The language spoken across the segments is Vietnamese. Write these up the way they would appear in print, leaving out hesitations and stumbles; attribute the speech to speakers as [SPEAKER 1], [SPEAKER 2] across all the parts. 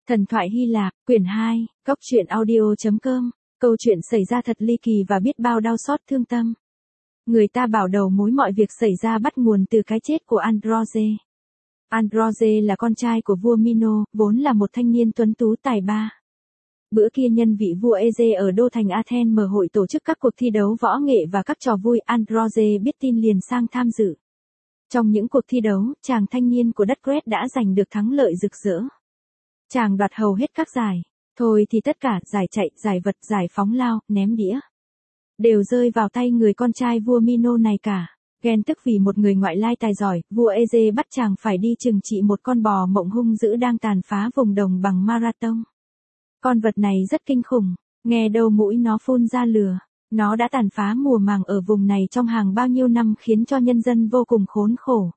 [SPEAKER 1] Thần thoại Hy Lạp, quyển 2, Cốc truyện audio.com, câu chuyện xảy ra thật ly kỳ và biết bao đau xót thương tâm. Người ta bảo đầu mối mọi việc xảy ra bắt nguồn từ cái chết của Androge. Androge là con trai của vua Mino, vốn là một thanh niên tuấn tú tài ba. Bữa kia nhân vị vua Eze ở đô thành Athens mở hội tổ chức các cuộc thi đấu võ nghệ và các trò vui, Androge biết tin liền sang tham dự. Trong những cuộc thi đấu, chàng thanh niên của đất Crete đã giành được thắng lợi rực rỡ. Chàng đoạt hầu hết các giải, thôi thì tất cả, giải chạy, giải vật, giải phóng lao, ném đĩa, đều rơi vào tay người con trai vua Mino này cả. Ghen tức vì một người ngoại lai tài giỏi, vua Eze bắt chàng phải đi trừng trị một con bò mộng hung dữ đang tàn phá vùng đồng bằng Marathon. Con vật này rất kinh khủng, nghe đâu mũi nó phun ra lửa. Nó đã tàn phá mùa màng ở vùng này trong hàng bao nhiêu năm khiến cho nhân dân vô cùng khốn khổ.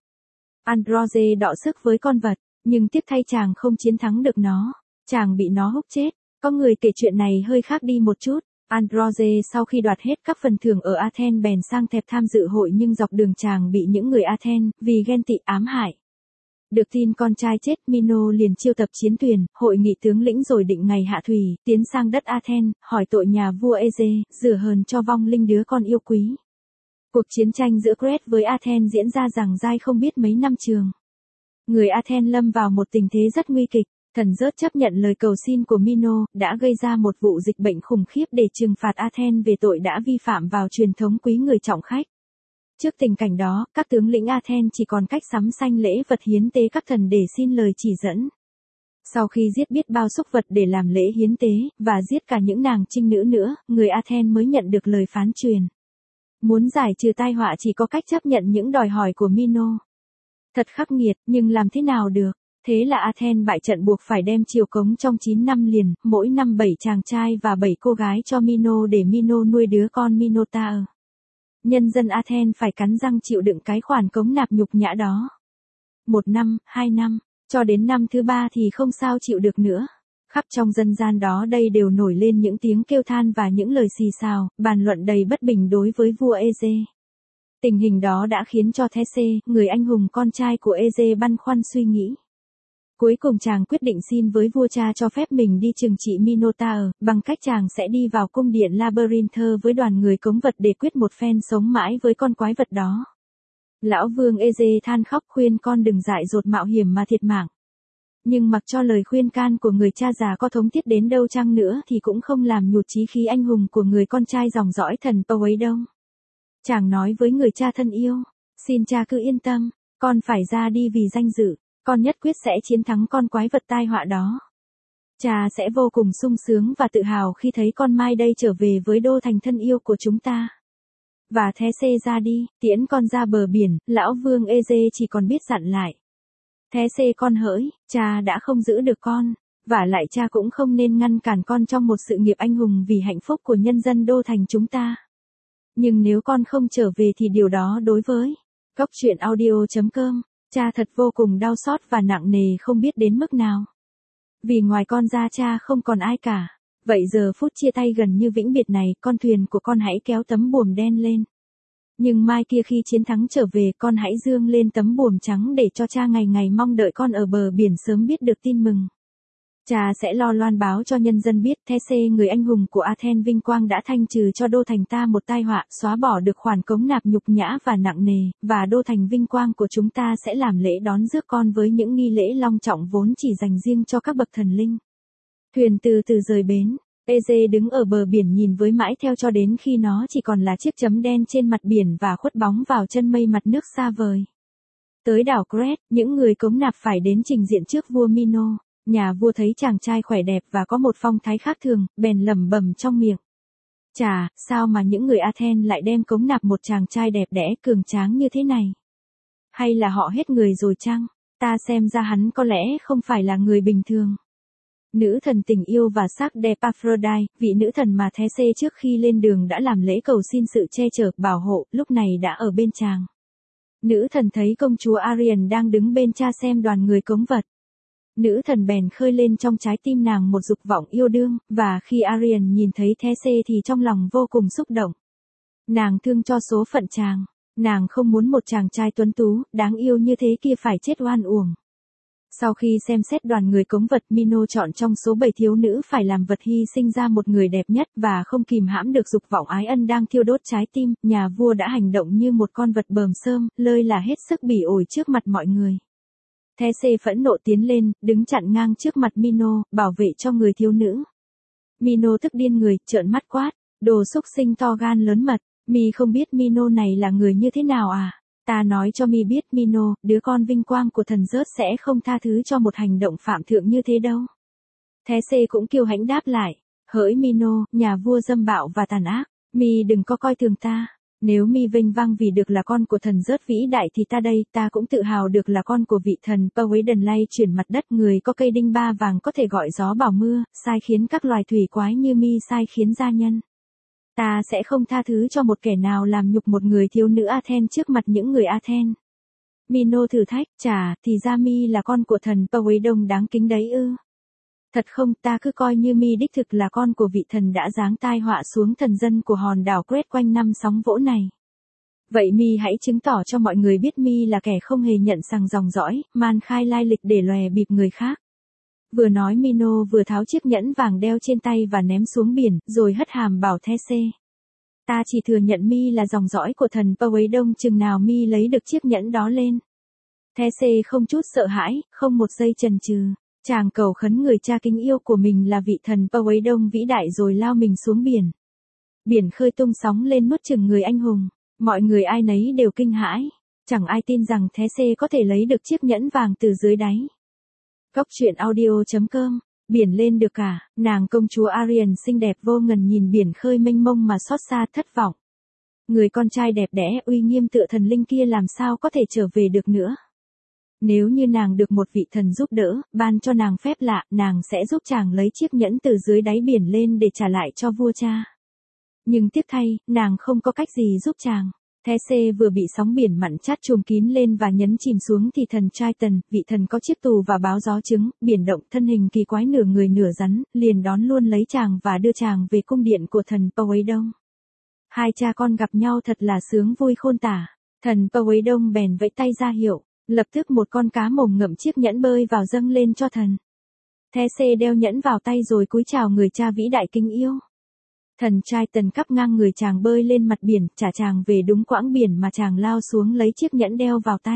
[SPEAKER 1] Androge đọ sức với con vật, nhưng tiếc thay chàng không chiến thắng được nó. Chàng bị nó húc chết. Có người kể chuyện này hơi khác đi một chút. Androge sau khi đoạt hết các phần thưởng ở Athens bèn sang Thẹp tham dự hội, nhưng dọc đường chàng bị những người Athens vì ghen tị ám hại. Được tin con trai chết, Mino liền chiêu tập chiến thuyền, hội nghị tướng lĩnh rồi định ngày hạ thủy, tiến sang đất Athens, hỏi tội nhà vua Eze, rửa hờn cho vong linh đứa con yêu quý. Cuộc chiến tranh giữa Crete với Athens diễn ra giằng dai không biết mấy năm trường. Người Athens lâm vào một tình thế rất nguy kịch. Thần Zeus chấp nhận lời cầu xin của Mino, đã gây ra một vụ dịch bệnh khủng khiếp để trừng phạt Athens về tội đã vi phạm vào truyền thống quý người trọng khách. Trước tình cảnh đó, các tướng lĩnh Athens chỉ còn cách sắm sanh lễ vật hiến tế các thần để xin lời chỉ dẫn. Sau khi giết biết bao súc vật để làm lễ hiến tế, và giết cả những nàng trinh nữ nữa, người Athens mới nhận được lời phán truyền. Muốn giải trừ tai họa chỉ có cách chấp nhận những đòi hỏi của Mino. Thật khắc nghiệt, nhưng làm thế nào được? Thế là Athens bại trận buộc phải đem triều cống trong 9 năm liền, mỗi năm 7 chàng trai và 7 cô gái cho Mino để Mino nuôi đứa con Minotaur. Nhân dân Athens phải cắn răng chịu đựng cái khoản cống nạp nhục nhã đó. 1 năm, 2 năm, cho đến năm thứ 3 thì không sao chịu được nữa. Khắp trong dân gian đó đây đều nổi lên những tiếng kêu than và những lời xì xào, bàn luận đầy bất bình đối với vua Eze. Tình hình đó đã khiến cho These, người anh hùng con trai của Eze băn khoăn suy nghĩ. Cuối cùng chàng quyết định xin với vua cha cho phép mình đi trừng trị Minotaur, bằng cách chàng sẽ đi vào cung điện Labyrinth với đoàn người cống vật để quyết một phen sống mãi với con quái vật đó. Lão vương Eze than khóc khuyên con đừng dại dột mạo hiểm mà thiệt mạng. Nhưng mặc cho lời khuyên can của người cha già có thống thiết đến đâu chăng nữa thì cũng không làm nhụt chí khí anh hùng của người con trai dòng dõi thần Pâu ấy đâu. Chàng nói với người cha thân yêu, xin cha cứ yên tâm, con phải ra đi vì danh dự. Con nhất quyết sẽ chiến thắng con quái vật tai họa đó. Cha sẽ vô cùng sung sướng và tự hào khi thấy con mai đây trở về với đô thành thân yêu của chúng ta. Và These ra đi, tiễn con ra bờ biển, lão vương Eze chỉ còn biết dặn lại. These con hỡi, cha đã không giữ được con, và lại cha cũng không nên ngăn cản con trong một sự nghiệp anh hùng vì hạnh phúc của nhân dân đô thành chúng ta. Nhưng nếu con không trở về thì điều đó đối với Cốc truyện audio.com. Cha thật vô cùng đau xót và nặng nề không biết đến mức nào. Vì ngoài con ra cha không còn ai cả. Vậy giờ phút chia tay gần như vĩnh biệt này, con thuyền của con hãy kéo tấm buồm đen lên. Nhưng mai kia khi chiến thắng trở về, con hãy dương lên tấm buồm trắng để cho cha ngày ngày mong đợi con ở bờ biển sớm biết được tin mừng. Cha sẽ lo loan báo cho nhân dân biết These, người anh hùng của Athens vinh quang đã thanh trừ cho đô thành ta một tai họa, xóa bỏ được khoản cống nạp nhục nhã và nặng nề, và đô thành vinh quang của chúng ta sẽ làm lễ đón rước con với những nghi lễ long trọng vốn chỉ dành riêng cho các bậc thần linh. Thuyền từ từ rời bến, Eze đứng ở bờ biển nhìn với mãi theo cho đến khi nó chỉ còn là chiếc chấm đen trên mặt biển và khuất bóng vào chân mây mặt nước xa vời. Tới đảo Crete, những người cống nạp phải đến trình diện trước vua Mino. Nhà vua thấy chàng trai khỏe đẹp và có một phong thái khác thường, bèn lẩm bẩm trong miệng. Chà, sao mà những người Athens lại đem cống nạp một chàng trai đẹp đẽ cường tráng như thế này? Hay là họ hết người rồi chăng? Ta xem ra hắn có lẽ không phải là người bình thường. Nữ thần tình yêu và sắc đẹp Aphrodite, vị nữ thần mà These trước khi lên đường đã làm lễ cầu xin sự che chở, bảo hộ, lúc này đã ở bên chàng. Nữ thần thấy công chúa Arion đang đứng bên cha xem đoàn người cống vật. Nữ thần bèn khơi lên trong trái tim nàng một dục vọng yêu đương, và khi Arion nhìn thấy These thì trong lòng vô cùng xúc động. Nàng thương cho số phận chàng, nàng không muốn một chàng trai tuấn tú, đáng yêu như thế kia phải chết oan uổng. Sau khi xem xét đoàn người cống vật, Mino chọn trong số 7 thiếu nữ phải làm vật hy sinh ra một người đẹp nhất và không kìm hãm được dục vọng ái ân đang thiêu đốt trái tim, nhà vua đã hành động như một con vật bờm xơm, lơi là hết sức bỉ ổi trước mặt mọi người. These phẫn nộ tiến lên, đứng chặn ngang trước mặt Mino, bảo vệ cho người thiếu nữ. Mino tức điên người, trợn mắt quát, đồ xúc sinh to gan lớn mật, mi không biết Mino này là người như thế nào à? Ta nói cho mi biết Mino, đứa con vinh quang của thần rớt sẽ không tha thứ cho một hành động phạm thượng như thế đâu. These cũng kiêu hãnh đáp lại, hỡi Mino, nhà vua dâm bạo và tàn ác, mi đừng có coi thường ta. Nếu mi vinh vang vì được là con của thần rớt vĩ đại thì ta đây, ta cũng tự hào được là con của vị thần Poseidon lay chuyển mặt đất, người có cây đinh ba vàng có thể gọi gió bảo mưa, sai khiến các loài thủy quái như mi sai khiến gia nhân. Ta sẽ không tha thứ cho một kẻ nào làm nhục một người thiếu nữ Athens trước mặt những người Athens. Mino thử thách, chà, thì ra mi là con của thần Poseidon đáng kính đấy ư. Thật không, ta cứ coi như mi đích thực là con của vị thần đã giáng tai họa xuống thần dân của hòn đảo Crete quanh năm sóng vỗ này. Vậy mi hãy chứng tỏ cho mọi người biết mi là kẻ không hề nhận sằng dòng dõi, man khai lai lịch để lòe bịp người khác. Vừa nói Mino vừa tháo chiếc nhẫn vàng đeo trên tay và ném xuống biển, rồi hất hàm bảo These. Ta chỉ thừa nhận mi là dòng dõi của thần Poseidon chừng nào mi lấy được chiếc nhẫn đó lên. These không chút sợ hãi, không một giây chần chừ. Chàng cầu khấn người cha kính yêu của mình là vị thần Poseidon vĩ đại rồi lao mình xuống biển. Biển khơi tung sóng lên nuốt chửng người anh hùng. Mọi người ai nấy đều kinh hãi. Chẳng ai tin rằng These có thể lấy được chiếc nhẫn vàng từ dưới đáy. Góc truyện audio.com. Biển lên được cả, nàng công chúa Ariel xinh đẹp vô ngần nhìn biển khơi mênh mông mà xót xa thất vọng. Người con trai đẹp đẽ uy nghiêm tựa thần linh kia làm sao có thể trở về được nữa. Nếu như nàng được một vị thần giúp đỡ, ban cho nàng phép lạ, nàng sẽ giúp chàng lấy chiếc nhẫn từ dưới đáy biển lên để trả lại cho vua cha. Nhưng tiếc thay, nàng không có cách gì giúp chàng. These vừa bị sóng biển mặn chát trùm kín lên và nhấn chìm xuống thì thần Triton, vị thần có chiếc tù và báo gió trứng, biển động thân hình kỳ quái nửa người nửa rắn, liền đón luôn lấy chàng và đưa chàng về cung điện của thần Poseidon. Hai cha con gặp nhau thật là sướng vui khôn tả. Thần Poseidon bèn vẫy tay ra hiệu, lập tức một con cá mồm ngậm chiếc nhẫn bơi vào dâng lên cho thần. These đeo nhẫn vào tay rồi cúi chào người cha vĩ đại kính yêu. Thần Triton cắp ngang người chàng bơi lên mặt biển, trả chàng về đúng quãng biển mà chàng lao xuống lấy chiếc nhẫn đeo vào tay.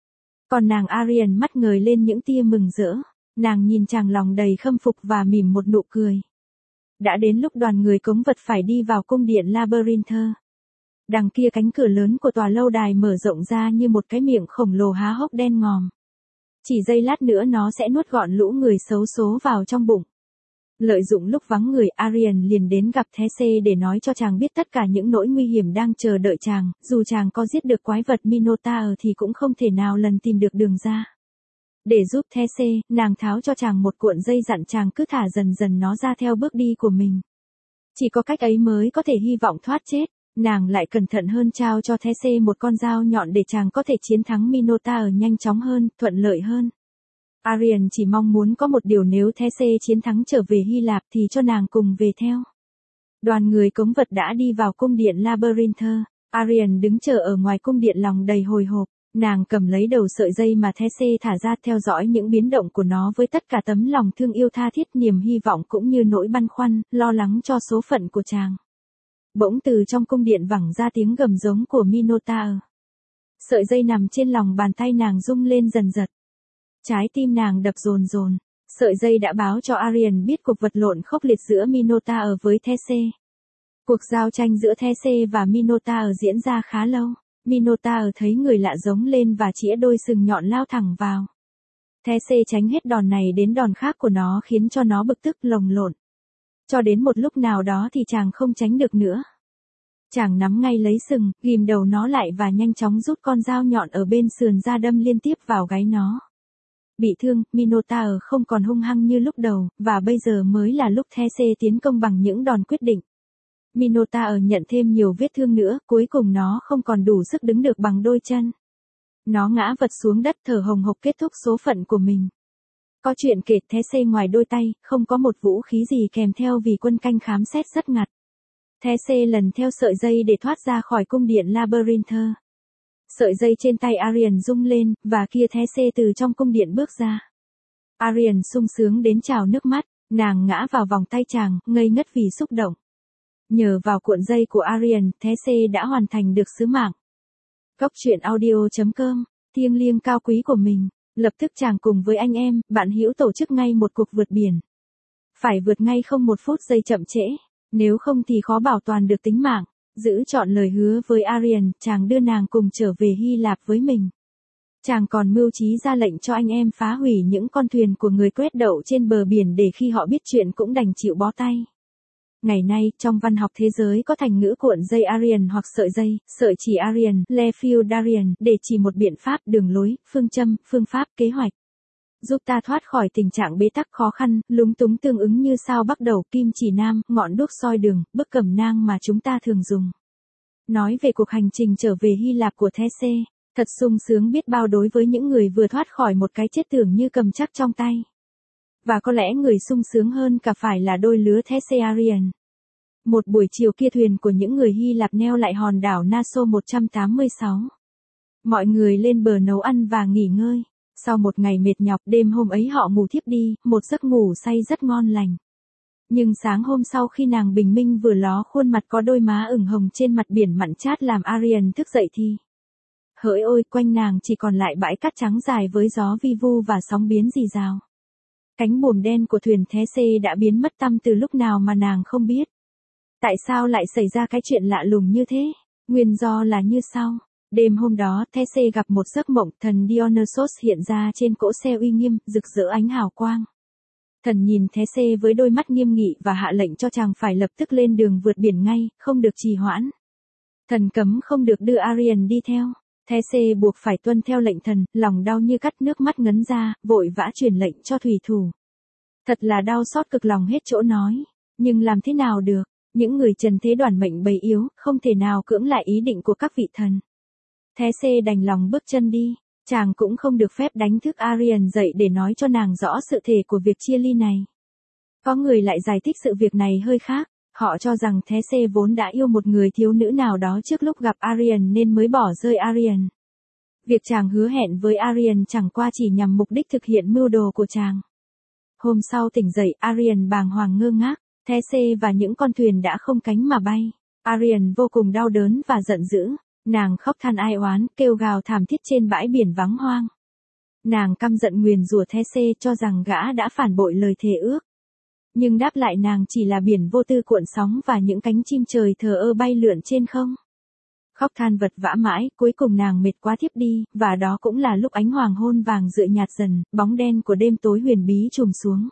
[SPEAKER 1] Còn nàng Ariel mắt ngời lên những tia mừng rỡ, nàng nhìn chàng lòng đầy khâm phục và mỉm một nụ cười. Đã đến lúc đoàn người cống vật phải đi vào cung điện Labyrinth. Đằng kia cánh cửa lớn của tòa lâu đài mở rộng ra như một cái miệng khổng lồ há hốc đen ngòm. Chỉ giây lát nữa nó sẽ nuốt gọn lũ người xấu số vào trong bụng. Lợi dụng lúc vắng người, Ariel liền đến gặp These để nói cho chàng biết tất cả những nỗi nguy hiểm đang chờ đợi chàng, dù chàng có giết được quái vật Minotaur thì cũng không thể nào lần tìm được đường ra. Để giúp These, nàng tháo cho chàng một cuộn dây dặn chàng cứ thả dần dần nó ra theo bước đi của mình. Chỉ có cách ấy mới có thể hy vọng thoát chết. Nàng lại cẩn thận hơn trao cho These một con dao nhọn để chàng có thể chiến thắng Minotaur nhanh chóng hơn, thuận lợi hơn. Ariel chỉ mong muốn có một điều, nếu These chiến thắng trở về Hy Lạp thì cho nàng cùng về theo. Đoàn người cống vật đã đi vào cung điện Labyrinth. Ariel đứng chờ ở ngoài cung điện lòng đầy hồi hộp. Nàng cầm lấy đầu sợi dây mà These thả ra, theo dõi những biến động của nó với tất cả tấm lòng thương yêu tha thiết, niềm hy vọng cũng như nỗi băn khoăn, lo lắng cho số phận của chàng. Bỗng từ trong cung điện vẳng ra tiếng gầm giống của Minotaur. Sợi dây nằm trên lòng bàn tay nàng rung lên dần dật. Trái tim nàng đập dồn dồn. Sợi dây đã báo cho Ariel biết cuộc vật lộn khốc liệt giữa Minotaur với These. Cuộc giao tranh giữa These và Minotaur diễn ra khá lâu. Minotaur thấy người lạ giống lên và chĩa đôi sừng nhọn lao thẳng vào. These tránh hết đòn này đến đòn khác của nó khiến cho nó bực tức lồng lộn. Cho đến một lúc nào đó thì chàng không tránh được nữa. Chàng nắm ngay lấy sừng, ghim đầu nó lại và nhanh chóng rút con dao nhọn ở bên sườn ra đâm liên tiếp vào gáy nó. Bị thương, Minotaur không còn hung hăng như lúc đầu, và bây giờ mới là lúc These tiến công bằng những đòn quyết định. Minotaur nhận thêm nhiều vết thương nữa, cuối cùng nó không còn đủ sức đứng được bằng đôi chân. Nó ngã vật xuống đất thở hồng hộc kết thúc số phận của mình. Có chuyện kể, These ngoài đôi tay, không có một vũ khí gì kèm theo vì quân canh khám xét rất ngặt. These lần theo sợi dây để thoát ra khỏi cung điện Labyrinth. Sợi dây trên tay Ariel rung lên, và kia These từ trong cung điện bước ra. Arian sung sướng đến trào nước mắt, nàng ngã vào vòng tay chàng, ngây ngất vì xúc động. Nhờ vào cuộn dây của Arian, Thésê đã hoàn thành được sứ mạng. Cốc truyện audio.com, thiêng liêng cao quý của mình, lập tức chàng cùng với anh em, bạn hữu tổ chức ngay một cuộc vượt biển. Phải vượt ngay không một phút giây chậm trễ, nếu không thì khó bảo toàn được tính mạng. Giữ trọn lời hứa với Arian, chàng đưa nàng cùng trở về Hy Lạp với mình. Chàng còn mưu trí ra lệnh cho anh em phá hủy những con thuyền của người Crete đậu trên bờ biển để khi họ biết chuyện cũng đành chịu bó tay. Ngày nay, trong văn học thế giới có thành ngữ cuộn dây Arian hoặc sợi chỉ Arian, le fil d'Arian, để chỉ một biện pháp, đường lối, phương châm, phương pháp, kế hoạch. Giúp ta thoát khỏi tình trạng bế tắc khó khăn, lúng túng tương ứng như sao bắc đầu, kim chỉ nam, ngọn đuốc soi đường, bức cẩm nang mà chúng ta thường dùng. Nói về cuộc hành trình trở về Hy Lạp của Thésê, thật sung sướng biết bao đối với những người vừa thoát khỏi một cái chết tưởng như cầm chắc trong tay. Và có lẽ người sung sướng hơn cả phải là đôi lứa Thésê Arian. Một buổi chiều kia thuyền của những người Hy Lạp neo lại hòn đảo Naxos 186. Mọi người lên bờ nấu ăn và nghỉ ngơi. Sau một ngày mệt nhọc, đêm hôm ấy họ ngủ thiếp đi, một giấc ngủ say rất ngon lành. Nhưng sáng hôm sau khi nàng bình minh vừa ló khuôn mặt có đôi má ửng hồng trên mặt biển mặn chát làm Arian thức dậy thì hỡi ôi, quanh nàng chỉ còn lại bãi cát trắng dài với gió vi vu và sóng biến rì rào. Cánh buồm đen của thuyền Thésê đã biến mất tăm từ lúc nào mà nàng không biết. Tại sao lại xảy ra cái chuyện lạ lùng như thế? Nguyên do là như sau. Đêm hôm đó, Thésê gặp một giấc mộng, thần Dionysos hiện ra trên cỗ xe uy nghiêm, rực rỡ ánh hào quang. Thần nhìn Thésê với đôi mắt nghiêm nghị và hạ lệnh cho chàng phải lập tức lên đường vượt biển ngay, không được trì hoãn. Thần cấm không được đưa Arian đi theo. Thésê buộc phải tuân theo lệnh thần, lòng đau như cắt, nước mắt ngấn ra, vội vã truyền lệnh cho thủy thủ. Thật là đau xót cực lòng hết chỗ nói, nhưng làm thế nào được, những người trần thế đoản mệnh bầy yếu, không thể nào cưỡng lại ý định của các vị thần. Thésê đành lòng bước chân đi, chàng cũng không được phép đánh thức Arian dậy để nói cho nàng rõ sự thể của việc chia ly này. Có người lại giải thích sự việc này hơi khác, họ cho rằng Thésê vốn đã yêu một người thiếu nữ nào đó trước lúc gặp Arian nên mới bỏ rơi Arian. Việc chàng hứa hẹn với Arian chẳng qua chỉ nhằm mục đích thực hiện mưu đồ của chàng. Hôm sau tỉnh dậy, Arian bàng hoàng ngơ ngác, Thésê và những con thuyền đã không cánh mà bay. Arian vô cùng đau đớn và giận dữ. Nàng khóc than ai oán, kêu gào thảm thiết trên bãi biển vắng hoang. Nàng căm giận nguyền rủa Thésê cho rằng gã đã phản bội lời thề ước. Nhưng đáp lại nàng chỉ là biển vô tư cuộn sóng và những cánh chim trời thờ ơ bay lượn trên không. Khóc than vật vã mãi, cuối cùng nàng mệt quá thiếp đi, và đó cũng là lúc ánh hoàng hôn vàng rượi nhạt dần, bóng đen của đêm tối huyền bí trùm xuống.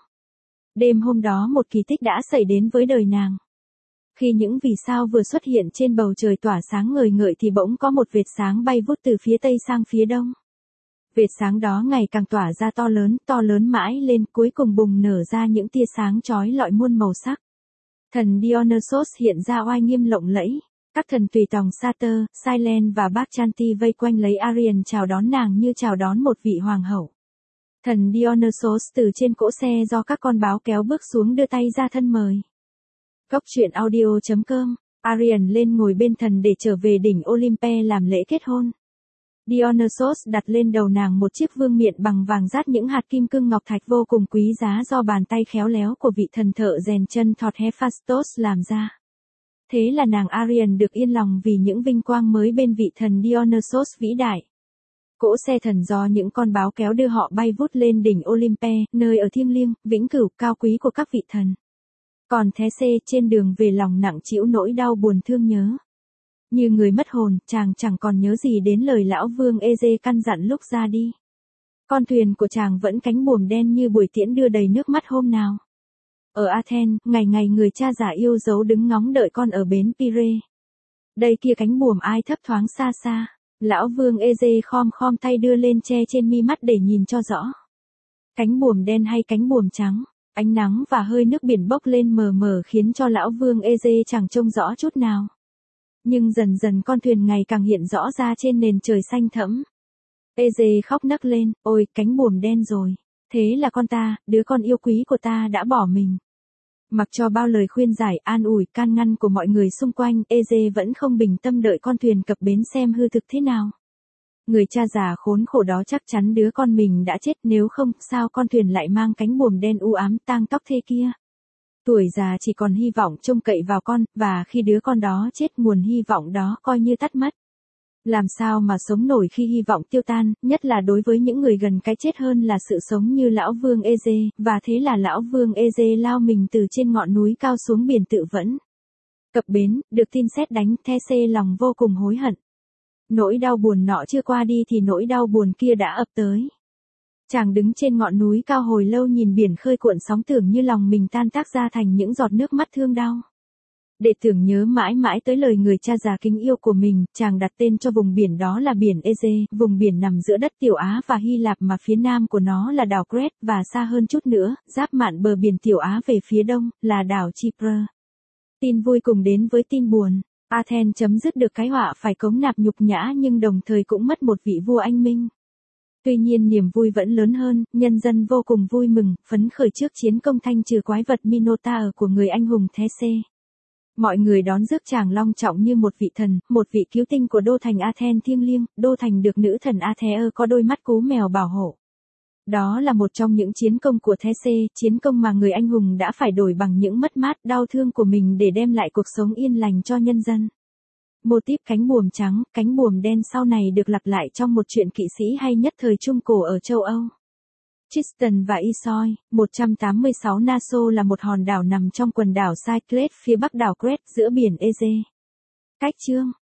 [SPEAKER 1] Đêm hôm đó một kỳ tích đã xảy đến với đời nàng. Khi những vì sao vừa xuất hiện trên bầu trời tỏa sáng ngời ngợi thì bỗng có một vệt sáng bay vút từ phía tây sang phía đông. Vệt sáng đó ngày càng tỏa ra to lớn mãi lên, cuối cùng bùng nở ra những tia sáng chói lọi muôn màu sắc. Thần Dionysos hiện ra oai nghiêm lộng lẫy. Các thần tùy tòng Satyr, Cyllene và Bacchante vây quanh lấy Arian chào đón nàng như chào đón một vị hoàng hậu. Thần Dionysos từ trên cỗ xe do các con báo kéo bước xuống đưa tay ra thân mời. Cốc truyện audio.com, Arian lên ngồi bên thần để trở về đỉnh Olympe làm lễ kết hôn. Dionysos đặt lên đầu nàng một chiếc vương miện bằng vàng dát những hạt kim cương ngọc thạch vô cùng quý giá do bàn tay khéo léo của vị thần thợ rèn chân thọt Hephaestus làm ra. Thế là nàng Arian được yên lòng vì những vinh quang mới bên vị thần Dionysos vĩ đại. Cỗ xe thần do những con báo kéo đưa họ bay vút lên đỉnh Olympe, nơi ở thiêng liêng, vĩnh cửu, cao quý của các vị thần. Còn Thésê trên đường về lòng nặng trĩu nỗi đau buồn thương nhớ. Như người mất hồn, chàng chẳng còn nhớ gì đến lời lão vương Eze căn dặn lúc ra đi. Con thuyền của chàng vẫn cánh buồm đen như buổi tiễn đưa đầy nước mắt hôm nào. Ở Athens, ngày ngày người cha già yêu dấu đứng ngóng đợi con ở bến Pire. Đây kia cánh buồm ai thấp thoáng xa xa. Lão vương Eze khom tay đưa lên che trên mi mắt để nhìn cho rõ. Cánh buồm đen hay cánh buồm trắng, ánh nắng và hơi nước biển bốc lên mờ mờ khiến cho lão vương Eze chẳng trông rõ chút nào. Nhưng dần dần con thuyền ngày càng hiện rõ ra trên nền trời xanh thẫm. Eze khóc nấc lên, ôi cánh buồm đen rồi. Thế là con ta, đứa con yêu quý của ta đã bỏ mình. Mặc cho bao lời khuyên giải, an ủi, can ngăn của mọi người xung quanh, Eze vẫn không bình tâm đợi con thuyền cập bến xem hư thực thế nào. Người cha già khốn khổ đó chắc chắn đứa con mình đã chết, nếu không sao con thuyền lại mang cánh buồm đen u ám tang tóc thế kia. Tuổi già chỉ còn hy vọng trông cậy vào con, và khi đứa con đó chết nguồn hy vọng đó coi như tắt mất. Làm sao mà sống nổi khi hy vọng tiêu tan, nhất là đối với những người gần cái chết hơn là sự sống như lão Vương Eze, và thế là lão Vương Eze lao mình từ trên ngọn núi cao xuống biển tự vẫn. Cập bến, được tin sét đánh, These lòng vô cùng hối hận. Nỗi đau buồn nọ chưa qua đi thì nỗi đau buồn kia đã ập tới. Chàng đứng trên ngọn núi cao hồi lâu nhìn biển khơi cuộn sóng, tưởng như lòng mình tan tác ra thành những giọt nước mắt thương đau. Để tưởng nhớ mãi mãi tới lời người cha già kính yêu của mình, chàng đặt tên cho vùng biển đó là biển Eze, vùng biển nằm giữa đất Tiểu Á và Hy Lạp, mà phía nam của nó là đảo Crete, và xa hơn chút nữa, giáp mạn bờ biển Tiểu Á về phía đông, là đảo Chipre. Tin vui cùng đến với tin buồn. Athens chấm dứt được cái họa phải cống nạp nhục nhã, nhưng đồng thời cũng mất một vị vua anh minh. Tuy nhiên niềm vui vẫn lớn hơn, nhân dân vô cùng vui mừng, phấn khởi trước chiến công thanh trừ quái vật Minotaur của người anh hùng These. Mọi người đón rước chàng long trọng như một vị thần, một vị cứu tinh của đô thành Athens thiêng liêng, đô thành được nữ thần Athea có đôi mắt cú mèo bảo hộ. Đó là một trong những chiến công của These, chiến công mà người anh hùng đã phải đổi bằng những mất mát đau thương của mình để đem lại cuộc sống yên lành cho nhân dân. Mô típ cánh buồm trắng, cánh buồm đen sau này được lặp lại trong một truyện kỵ sĩ hay nhất thời Trung Cổ ở châu Âu. Tristan và Iseult, 186. Naso là một hòn đảo nằm trong quần đảo Cyclades phía bắc đảo Crete giữa biển Ege. Cách chương